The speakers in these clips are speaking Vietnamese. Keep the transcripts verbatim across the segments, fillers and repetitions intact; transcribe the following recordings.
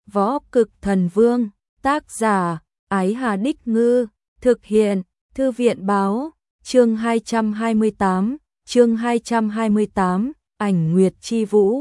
Võ Cực Thần Vương, tác giả, Ái Hà Đích Ngư, thực hiện, Thư viện Báo, chương hai trăm hai mươi tám, chương hai trăm hai mươi tám, ảnh Nguyệt Chi Vũ.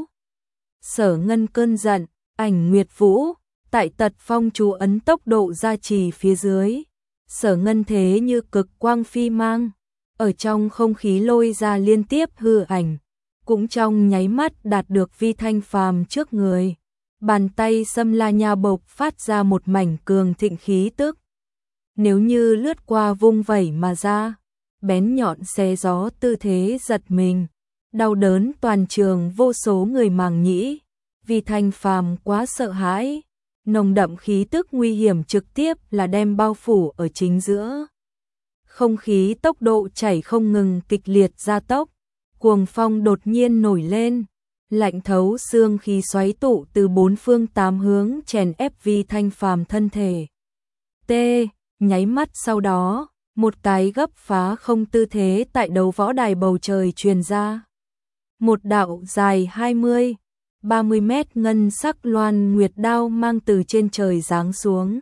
Sở Ngân cơn giận, ảnh Nguyệt Vũ, tại Tật Phong chú ấn tốc độ gia trì phía dưới. Sở Ngân thế như cực quang phi mang, ở trong không khí lôi ra liên tiếp hư ảnh, cũng trong nháy mắt đạt được Vi Thanh Phàm trước người. Bàn tay Sâm La Nha bộc phát ra một mảnh cường thịnh khí tức. Nếu như lướt qua vung vẩy mà ra, bén nhọn xé gió tư thế giật mình, đau đớn toàn trường vô số người màng nhĩ. Vi Thanh Phàm quá sợ hãi, nồng đậm khí tức nguy hiểm trực tiếp là đem bao phủ ở chính giữa. Không khí tốc độ chảy không ngừng kịch liệt gia tốc, cuồng phong đột nhiên nổi lên, lạnh thấu xương khí xoáy tụ từ bốn phương tám hướng chèn ép Vi Thanh Phàm thân thể. T, nháy mắt sau đó, một cái gấp phá không tư thế tại đấu võ đài bầu trời truyền ra. Một đạo dài hai mươi, ba mươi mét ngân sắc loan nguyệt đao mang từ trên trời giáng xuống.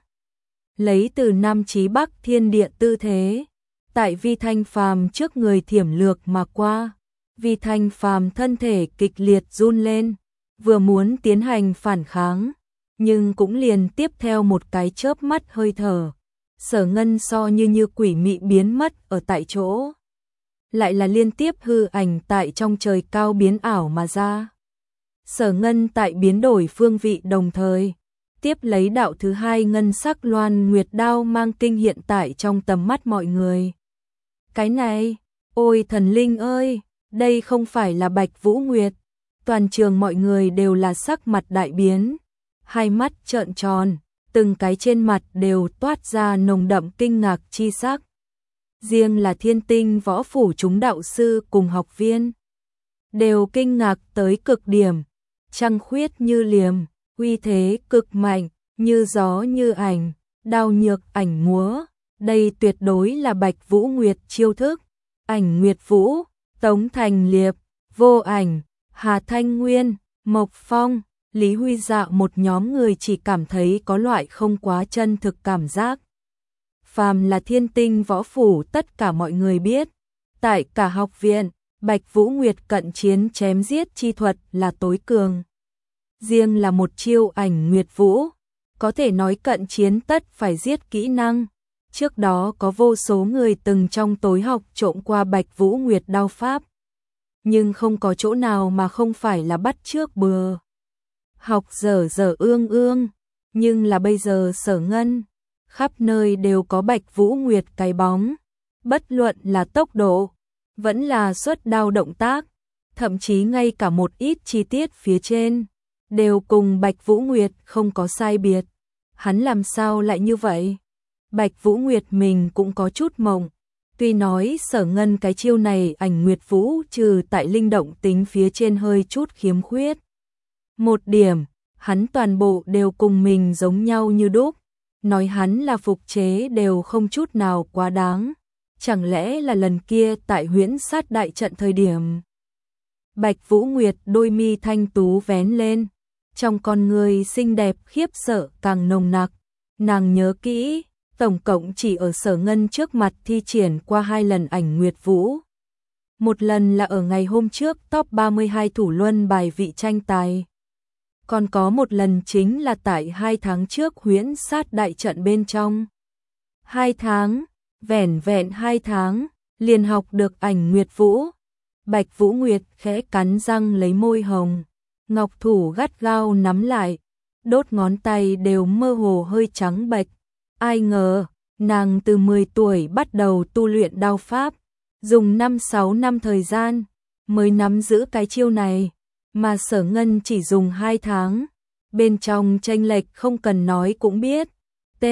Lấy từ Nam chí Bắc thiên địa tư thế, tại Vi Thanh Phàm trước người thiểm lược mà qua. Vi Thanh Phàm thân thể kịch liệt run lên, vừa muốn tiến hành phản kháng, nhưng cũng liền tiếp theo một cái chớp mắt hơi thở. Sở Ngân so như như quỷ mị biến mất ở tại chỗ. Lại là liên tiếp hư ảnh tại trong trời cao biến ảo mà ra. Sở Ngân tại biến đổi phương vị đồng thời, tiếp lấy đạo thứ hai ngân sắc loan nguyệt đao mang kinh hiện tại trong tầm mắt mọi người. Cái này, ôi thần linh ơi, đây không phải là Bạch Vũ Nguyệt. Toàn trường mọi người đều là sắc mặt đại biến, hai mắt trợn tròn, từng cái trên mặt đều toát ra nồng đậm kinh ngạc chi sắc. Riêng là Thiên Tinh Võ Phủ chúng đạo sư cùng học viên đều kinh ngạc tới cực điểm. Trăng khuyết như liềm, uy thế cực mạnh, như gió như ảnh, đao nhược ảnh múa. Đây tuyệt đối là Bạch Vũ Nguyệt chiêu thức. Ảnh Nguyệt Vũ, Tống Thành Liệp, Vô Ảnh, Hà Thanh Nguyên, Mộc Phong, Lý Huy Dạo một nhóm người chỉ cảm thấy có loại không quá chân thực cảm giác. Phàm là Thiên Tinh Võ Phủ tất cả mọi người biết, tại cả học viện, Bạch Vũ Nguyệt cận chiến chém giết chi thuật là tối cường. Riêng là một chiêu ảnh Nguyệt Vũ, có thể nói cận chiến tất phải giết kỹ năng. Trước đó có vô số người từng trong tối học trộm qua Bạch Vũ Nguyệt đao pháp, nhưng không có chỗ nào mà không phải là bắt chước bừa. Học dở dở ương ương, nhưng là bây giờ Sở Ngân, khắp nơi đều có Bạch Vũ Nguyệt cái bóng, bất luận là tốc độ, vẫn là xuất đao động tác, thậm chí ngay cả một ít chi tiết phía trên, đều cùng Bạch Vũ Nguyệt không có sai biệt. Hắn làm sao lại như vậy? Bạch Vũ Nguyệt mình cũng có chút mộng. Tuy nói Sở Ngân cái chiêu này ảnh Nguyệt Vũ trừ tại linh động tính phía trên hơi chút khiếm khuyết. Một điểm, hắn toàn bộ đều cùng mình giống nhau như đúc. Nói hắn là phục chế đều không chút nào quá đáng. Chẳng lẽ là lần kia tại huyễn sát đại trận thời điểm. Bạch Vũ Nguyệt đôi mi thanh tú vén lên. Trong con người xinh đẹp khiếp sợ càng nồng nặc. Nàng nhớ kỹ, tổng cộng chỉ ở Sở Ngân trước mặt thi triển qua hai lần ảnh Nguyệt Vũ. Một lần là ở ngày hôm trước top ba mươi hai thủ luân bài vị tranh tài. Còn có một lần chính là tại hai tháng trước huyễn sát đại trận bên trong. Hai tháng, vẻn vẹn hai tháng, liền học được ảnh Nguyệt Vũ. Bạch Vũ Nguyệt khẽ cắn răng lấy môi hồng, ngọc thủ gắt gao nắm lại, đốt ngón tay đều mơ hồ hơi trắng bệch. Ai ngờ, nàng từ mười tuổi bắt đầu tu luyện đao pháp, dùng năm sáu năm thời gian mới nắm giữ cái chiêu này, mà Sở Ngân chỉ dùng hai tháng. Bên trong chênh lệch không cần nói cũng biết. T,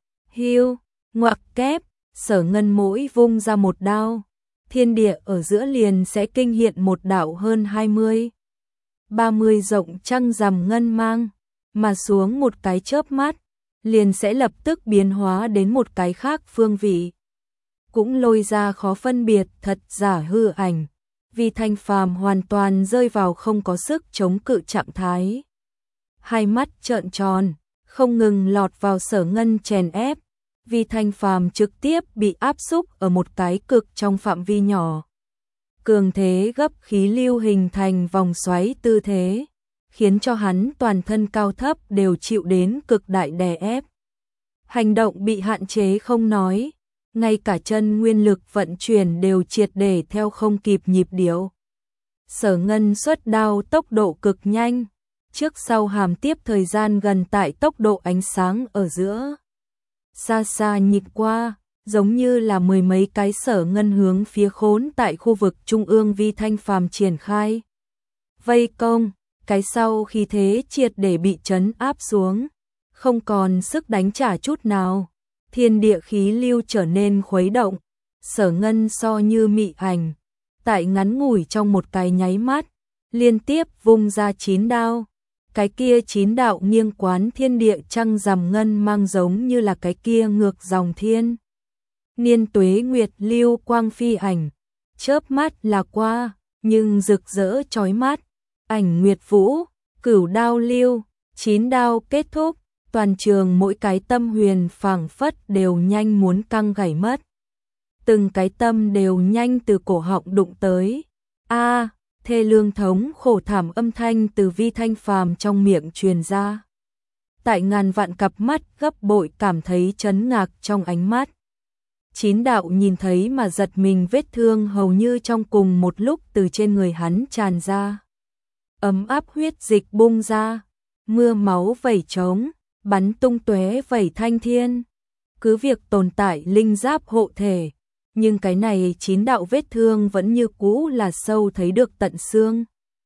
hiu, ngoặc kép, Sở Ngân mỗi vung ra một đao, thiên địa ở giữa liền sẽ kinh hiện một đạo hơn hai mươi, ba mươi rộng trăng rằm ngân mang, mà xuống một cái chớp mắt, liền sẽ lập tức biến hóa đến một cái khác phương vị. Cũng lôi ra khó phân biệt thật giả hư ảnh. Vi Thanh Phàm hoàn toàn rơi vào không có sức chống cự trạng thái. Hai mắt trợn tròn, không ngừng lọt vào Sở Ngân chèn ép, Vi Thanh Phàm trực tiếp bị áp xúc ở một cái cực trong phạm vi nhỏ. Cường thế gấp khí lưu hình thành vòng xoáy tư thế, khiến cho hắn toàn thân cao thấp đều chịu đến cực đại đè ép. Hành động bị hạn chế không nói, ngay cả chân nguyên lực vận chuyển đều triệt để theo không kịp nhịp điệu. Sở Ngân xuất đao tốc độ cực nhanh, trước sau hàm tiếp thời gian gần tại tốc độ ánh sáng ở giữa. Xa xa nhìn qua, giống như là mười mấy cái Sở Ngân hướng phía khốn tại khu vực trung ương Vi Thanh Phàm triển khai. Vây công, cái sau khi thế triệt để bị trấn áp xuống, không còn sức đánh trả chút nào. Thiên địa khí lưu trở nên khuấy động, Sở Ngân so như mị ảnh, tại ngắn ngủi trong một cái nháy mắt, liên tiếp vung ra chín đao. Cái kia chín đạo nghiêng quán thiên địa trăng rằm ngân mang giống như là cái kia ngược dòng thiên. Niên tuế nguyệt lưu quang phi ảnh, chớp mắt là qua, nhưng rực rỡ chói mắt. Ảnh nguyệt vũ, cửu đao lưu, chín đao kết thúc, toàn trường mỗi cái tâm huyền phảng phất đều nhanh muốn căng gãy mất. Từng cái tâm đều nhanh từ cổ họng đụng tới. A, à, thê lương thống khổ thảm âm thanh từ Vi Thanh Phàm trong miệng truyền ra. Tại ngàn vạn cặp mắt gấp bội cảm thấy chấn ngạc trong ánh mắt. Chín đạo nhìn thấy mà giật mình vết thương hầu như trong cùng một lúc từ trên người hắn tràn ra. Ấm áp huyết dịch bung ra, mưa máu vẩy trống, bắn tung tóe vẩy thanh thiên. Cứ việc tồn tại linh giáp hộ thể, nhưng cái này chín đạo vết thương vẫn như cũ là sâu thấy được tận xương.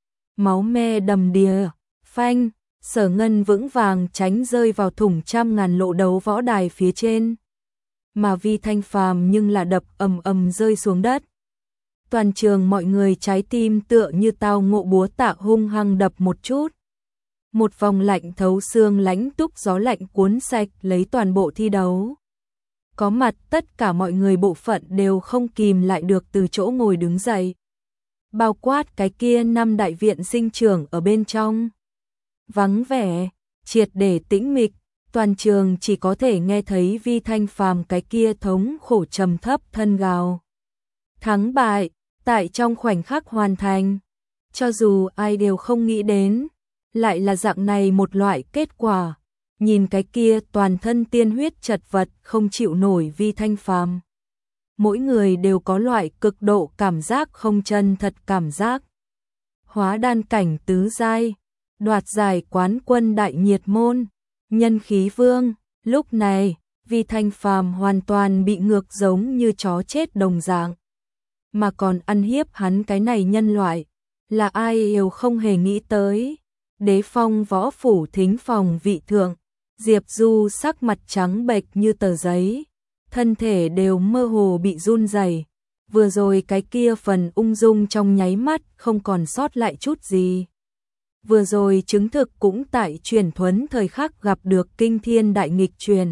Máu me đầm đìa, phanh, Sở Ngân vững vàng tránh rơi vào thủng trăm ngàn lỗ đấu võ đài phía trên. Mà Vi Thanh Phàm nhưng là đập ầm ầm rơi xuống đất. Toàn trường mọi người trái tim tựa như tao ngộ búa tạ hung hăng đập một chút. Một vòng lạnh thấu xương lãnh túc gió lạnh cuốn sạch lấy toàn bộ thi đấu. Có mặt tất cả mọi người bộ phận đều không kìm lại được từ chỗ ngồi đứng dậy. Bao quát cái kia năm đại viện sinh trưởng ở bên trong. Vắng vẻ, triệt để tĩnh mịch, toàn trường chỉ có thể nghe thấy Vi Thanh Phàm cái kia thống khổ trầm thấp thân gào. Thắng bại, tại trong khoảnh khắc hoàn thành. Cho dù ai đều không nghĩ đến, lại là dạng này một loại kết quả. Nhìn cái kia toàn thân tiên huyết chật vật không chịu nổi Vi Thanh Phàm. Mỗi người đều có loại cực độ cảm giác không chân thật cảm giác. Hóa đan cảnh tứ giai, đoạt giải quán quân đại nhiệt môn, nhân khí vương. Lúc này, Vi Thanh Phàm hoàn toàn bị ngược giống như chó chết đồng dạng. Mà còn ăn hiếp hắn cái này nhân loại, là ai đều không hề nghĩ tới. Đế Phong võ phủ thính phòng vị thượng, Diệp Du sắc mặt trắng bệch như tờ giấy, thân thể đều mơ hồ bị run rẩy. Vừa rồi cái kia phần ung dung trong nháy mắt không còn sót lại chút gì. Vừa rồi chứng thực cũng tại truyền thuấn thời khắc gặp được kinh thiên đại nghịch truyền.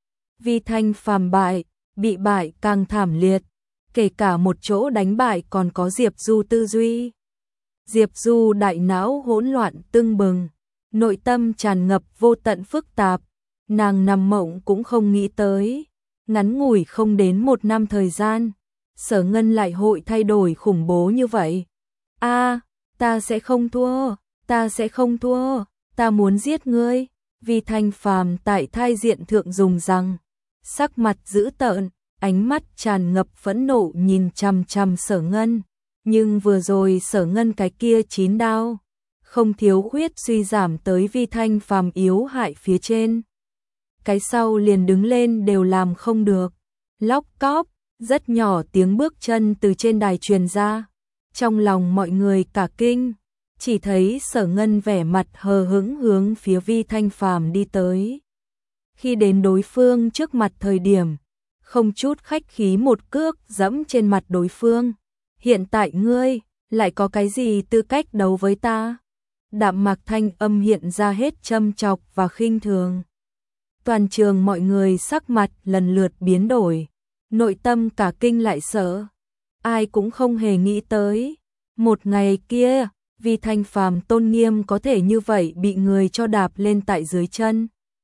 Vi Thanh Phàm bại, bị bại càng thảm liệt, kể cả một chỗ đánh bại còn có Diệp Du tư duy. Diệp Du đại não hỗn loạn tưng bừng, nội tâm tràn ngập vô tận phức tạp, nàng nằm mộng cũng không nghĩ tới. Ngắn ngủi không đến một năm thời gian, Sở Ngân lại hội thay đổi khủng bố như vậy. A, ta sẽ không thua, ta sẽ không thua, ta muốn giết ngươi. Vi Thanh Phàm tại thai diện thượng dùng răng, sắc mặt dữ tợn, ánh mắt tràn ngập phẫn nộ nhìn chằm chằm Sở Ngân. Nhưng vừa rồi Sở Ngân cái kia chín đao, không thiếu khuyết suy giảm tới Vi Thanh Phàm yếu hại phía trên. Cái sau liền đứng lên đều làm không được. Lóc cóp, rất nhỏ tiếng bước chân từ trên đài truyền ra. Trong lòng mọi người cả kinh, chỉ thấy Sở Ngân vẻ mặt hờ hững hướng phía Vi Thanh Phàm đi tới. Khi đến đối phương trước mặt thời điểm, không chút khách khí một cước giẫm trên mặt đối phương. Hiện tại ngươi, lại có cái gì tư cách đấu với ta? Đạm mạc thanh âm hiện ra hết châm chọc và khinh thường. Toàn trường mọi người sắc mặt lần lượt biến đổi, nội tâm cả kinh lại sợ. Ai cũng không hề nghĩ tới, một ngày kia, Vi Thanh Phàm tôn nghiêm có thể như vậy bị người cho đạp lên tại dưới chân.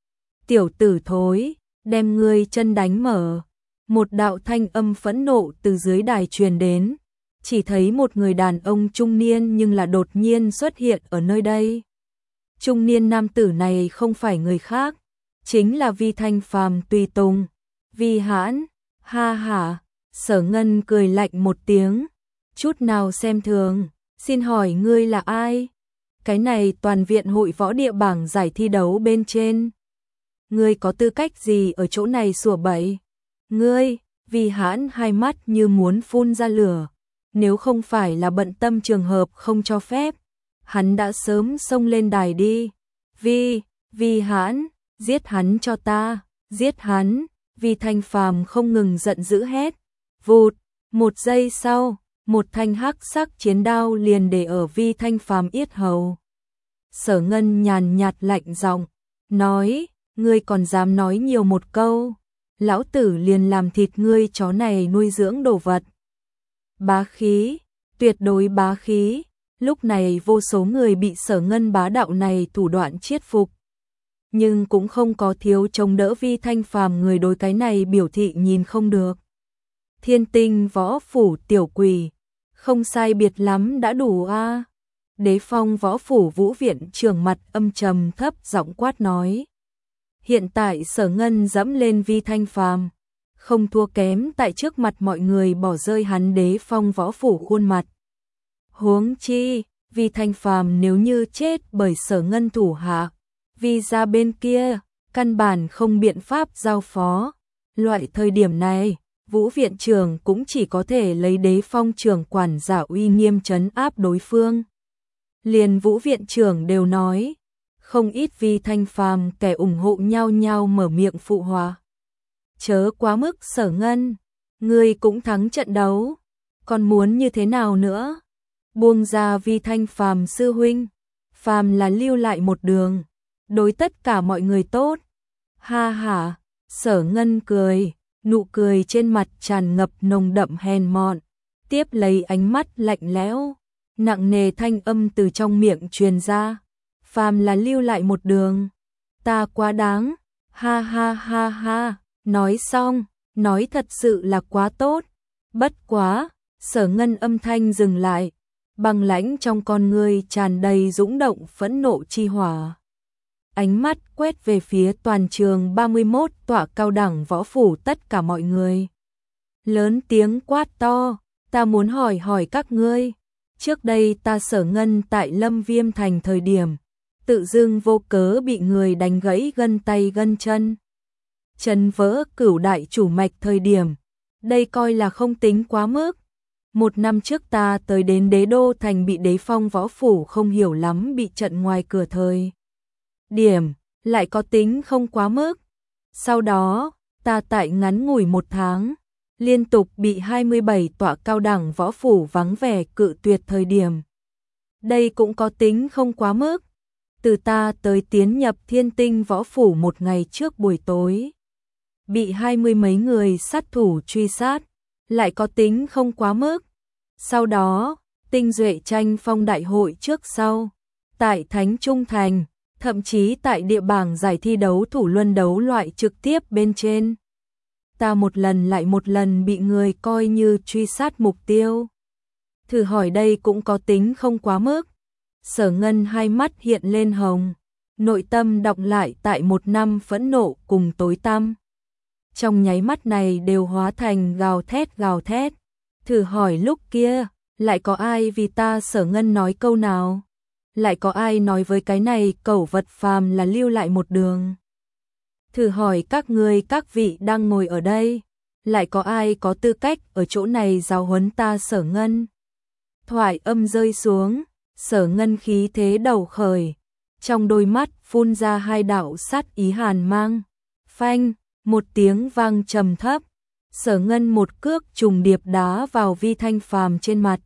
tiểu tử thối, đem ngươi chân đánh mở. Một đạo thanh âm phẫn nộ từ dưới đài truyền đến, chỉ thấy một người đàn ông trung niên nhưng là đột nhiên xuất hiện ở nơi đây. Trung niên nam tử này không phải người khác, chính là Vi Thanh Phàm tùy tùng. Vi Hãn, ha hả, Sở Ngân cười lạnh một tiếng, chút nào xem thường, xin hỏi ngươi là ai? Cái này toàn viện hội võ địa bảng giải thi đấu bên trên. Ngươi có tư cách gì ở chỗ này sủa bậy? Ngươi, Vi Hãn hai mắt như muốn phun ra lửa, nếu không phải là bận tâm trường hợp không cho phép, hắn đã sớm xông lên đài đi. Vi, Vi Hãn, giết hắn cho ta, giết hắn. Vi Thanh Phàm không ngừng giận dữ hét. Vụt, một giây sau, một thanh hắc sắc chiến đao liền để ở Vi Thanh Phàm yết hầu. Sở Ngân nhàn nhạt lạnh giọng nói, ngươi còn dám nói nhiều một câu, lão tử liền làm thịt ngươi chó này nuôi dưỡng đồ vật. Bá khí, tuyệt đối bá khí. Lúc này vô số người bị Sở Ngân bá đạo này thủ đoạn chiết phục, nhưng cũng không có thiếu chống đỡ Vi Thanh Phàm, người đối cái này biểu thị nhìn không được. Thiên Tinh Võ Phủ tiểu quỷ, không sai biệt lắm đã đủ a. À? Đế Phong Võ Phủ Vũ Viện trưởng mặt âm trầm thấp giọng quát nói. Hiện tại Sở Ngân dẫm lên Vi Thanh Phàm, không thua kém tại trước mặt mọi người bỏ rơi hắn Đế Phong Võ Phủ khuôn mặt. Huống chi, Vi Thanh Phàm nếu như chết bởi Sở Ngân thủ hạ, Vi ra bên kia, căn bản không biện pháp giao phó. Loại thời điểm này, Vũ viện trưởng cũng chỉ có thể lấy Đế Phong trưởng quản giả uy nghiêm trấn áp đối phương. Liền Vũ viện trưởng đều nói, không ít Vi Thanh Phàm kẻ ủng hộ nhau nhau mở miệng phụ hòa. Chớ quá mức Sở Ngân, ngươi cũng thắng trận đấu, còn muốn như thế nào nữa? Buông ra Vi Thanh Phàm sư huynh, phàm là lưu lại một đường, đối tất cả mọi người tốt. Ha ha, Sở Ngân cười, nụ cười trên mặt tràn ngập nồng đậm hèn mọn, tiếp lấy ánh mắt lạnh lẽo, nặng nề thanh âm từ trong miệng truyền ra, phàm là lưu lại một đường, ta quá đáng. Ha ha ha ha, nói xong, nói thật sự là quá tốt. Bất quá, Sở Ngân âm thanh dừng lại, băng lãnh trong con ngươi tràn đầy dũng động phẫn nộ chi hỏa. Ánh mắt quét về phía toàn trường ba mươi mốt tọa cao đẳng võ phủ tất cả mọi người. Lớn tiếng quát to, ta muốn hỏi hỏi các ngươi, trước đây ta Sở Ngân tại Lâm Viêm Thành thời điểm, tự dưng vô cớ bị người đánh gãy gân tay gân chân, chân vỡ cửu đại chủ mạch thời điểm, đây coi là không tính quá mức. Một năm trước ta tới đến Đế Đô Thành bị Đế Phong Võ Phủ không hiểu lắm bị trận ngoài cửa thời điểm, lại có tính không quá mức. Sau đó, ta tại ngắn ngủi một tháng, liên tục bị hai mươi bảy tọa cao đẳng võ phủ vắng vẻ cự tuyệt thời điểm. Đây cũng có tính không quá mức. Từ ta tới tiến nhập Thiên Tinh Võ Phủ một ngày trước buổi tối, bị hai mươi mấy người sát thủ truy sát, lại có tính không quá mức. Sau đó, tinh duệ tranh phong đại hội trước sau, tại Thánh Trung Thành, thậm chí tại địa bảng giải thi đấu thủ luân đấu loại trực tiếp bên trên. Ta một lần lại một lần bị người coi như truy sát mục tiêu. Thử hỏi đây cũng có tính không quá mức. Sở Ngân hai mắt hiện lên hồng, nội tâm đọng lại tại một năm phẫn nộ cùng tối tăm. Trong nháy mắt này đều hóa thành gào thét gào thét. Thử hỏi lúc kia, lại có ai vì ta Sở Ngân nói câu nào? Lại có ai nói với cái này cẩu vật phàm là lưu lại một đường? Thử hỏi các ngươi các vị đang ngồi ở đây, lại có ai có tư cách ở chỗ này giáo huấn ta Sở Ngân? Thoại âm rơi xuống, Sở Ngân khí thế đầu khởi, trong đôi mắt phun ra hai đạo sát ý hàn mang. Phanh, một tiếng vang trầm thấp, Sở Ngân một cước trùng điệp đá vào Vi Thanh Phàm trên mặt.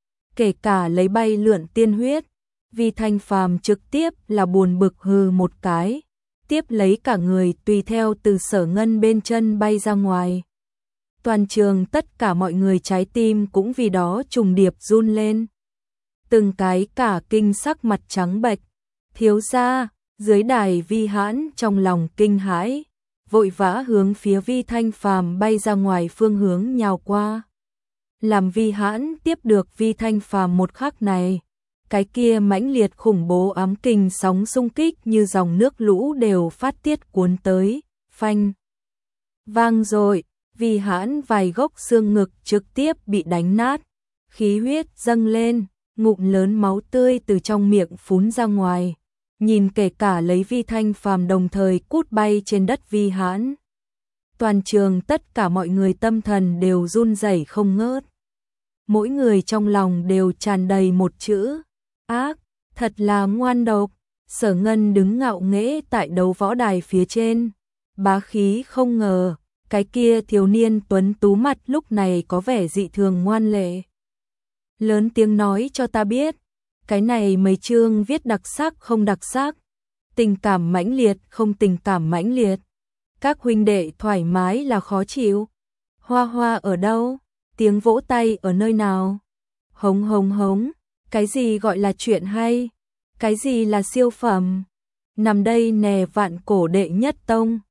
Kể cả lấy bay lượn tiên huyết, Vi Thanh Phàm trực tiếp là buồn bực hừ một cái, tiếp lấy cả người tùy theo từ Sở Ngân bên chân bay ra ngoài. Toàn trường tất cả mọi người trái tim cũng vì đó trùng điệp run lên. Từng cái cả kinh sắc mặt trắng bệch. Thiếu gia, Dưới đài Vi Hãn trong lòng kinh hãi, vội vã hướng phía Vi Thanh Phàm bay ra ngoài phương hướng nhào qua. Làm Vi Hãn tiếp được Vi Thanh Phàm một khắc này, cái kia mãnh liệt khủng bố ám kình sóng xung kích như dòng nước lũ đều phát tiết cuốn tới, phanh. Vang rồi, Vi Hãn vài gốc xương ngực trực tiếp bị đánh nát, khí huyết dâng lên, ngụm lớn máu tươi từ trong miệng phún ra ngoài. Nhìn kể cả lấy Vi Thanh Phàm đồng thời cút bay trên đất Vi Hãn. Toàn trường tất cả mọi người tâm thần đều run rẩy không ngớt. Mỗi người trong lòng đều tràn đầy một chữ, ác, thật là ngoan độc. Sở Ngân đứng ngạo nghễ tại đấu võ đài phía trên, bá khí không ngờ, cái kia thiếu niên tuấn tú mặt lúc này có vẻ dị thường ngoan lệ. Lớn tiếng nói cho ta biết, cái này mấy chương viết đặc sắc không đặc sắc, tình cảm mãnh liệt không tình cảm mãnh liệt. Các huynh đệ thoải mái là khó chịu. Hoa hoa ở đâu? Tiếng vỗ tay ở nơi nào? Hống hống hống, cái gì gọi là chuyện hay? Cái gì là siêu phẩm? Nằm đây nè vạn cổ đệ nhất tông.